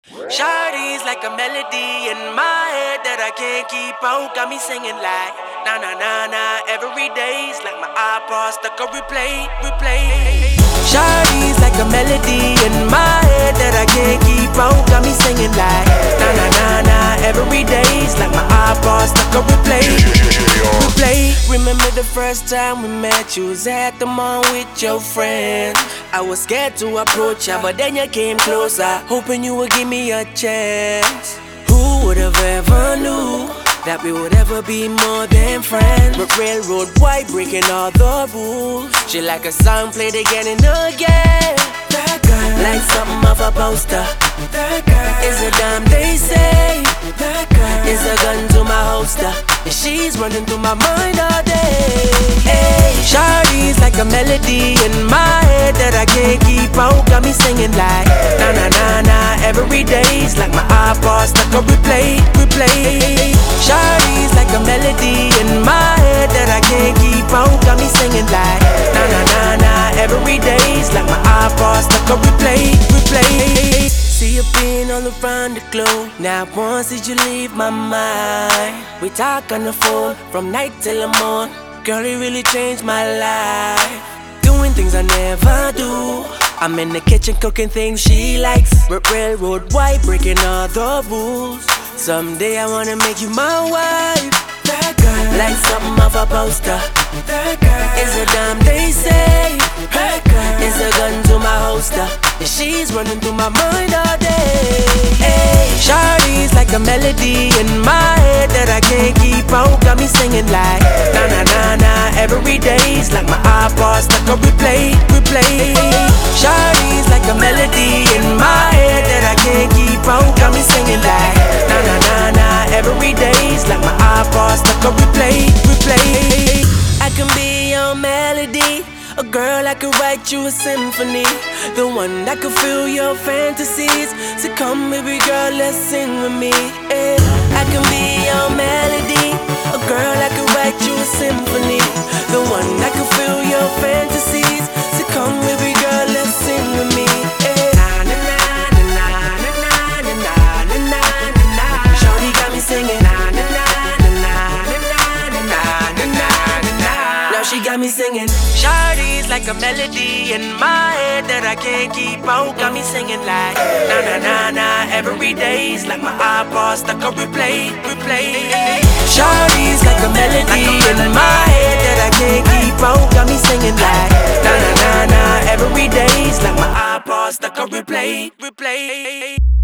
Shawty's like a melody in my head that I can't keep out. Got me singing like na na na na. Every day's like my iPod stuck on replay, replay. Shawty's like a melody in my head that I can't keep out. Got me singing like na na na na. Every day's like my iPod stuck on replay, replay. Remember the first time we met? You was at the mall with your friends. I was scared to approach ya, but then you came closer, hoping you would give me a chance. Who would have ever knew that we would ever be more than friends? But railroad white breaking all the rules. She like a song played again and again. That girl, like something of a poster. That girl is a dime, they say. That girl is a gun to my holster, and she's running through my mind all day. Hey, Shawty's like a melody in my head that I can't keep out. Got me singing like na na na na. Every day's like my iPod stuck on replay, replay. Shawty's like a melody in my head that I can't keep out. Got me singing like na na na na. Every day's like my iPod stuck on replay, replay. See you being all around the globe. Not once did you leave my mind. We talk on the phone from night till the morning. Girl, it really changed my life. Doing things I never do. I'm in the kitchen cooking things she likes. Railroad white breaking all the rules. Someday I wanna make you my wife. That girl, like something of a poster. That girl is a dime, they say. That girl is a gun to my holster, and she's running through my mind all day. Hey, Shawty's like a melody in my head that I can't keep out. Got me singing like na na na na. Every day's like my iPod stuck on replay, replay. Shawty's like a melody in my head that I can't keep out. Got me singing like na na na na. Every day's like my iPod stuck on replay, replay. I can be your melody, a girl I could write you a symphony, the one that could fill your fantasies. So come baby girl, let's sing with me. Yeah. I can be your melody, a girl I could write you a symphony, the one that could fill your fantasies. So come baby girl, let's sing with me. Yeah. Na na na na na na na na na na. Shawty got me singing na na na na na na na na na na. Now she got me singing. Shawty's like a melody in my head that I can't keep out. Got me singing like na na na na. Every day's like my iPod stuck on replay, replay. Shawty's like a melody in my head that I can't keep out. Got me singing like na na na na. Every day's like my iPod stuck on replay, replay.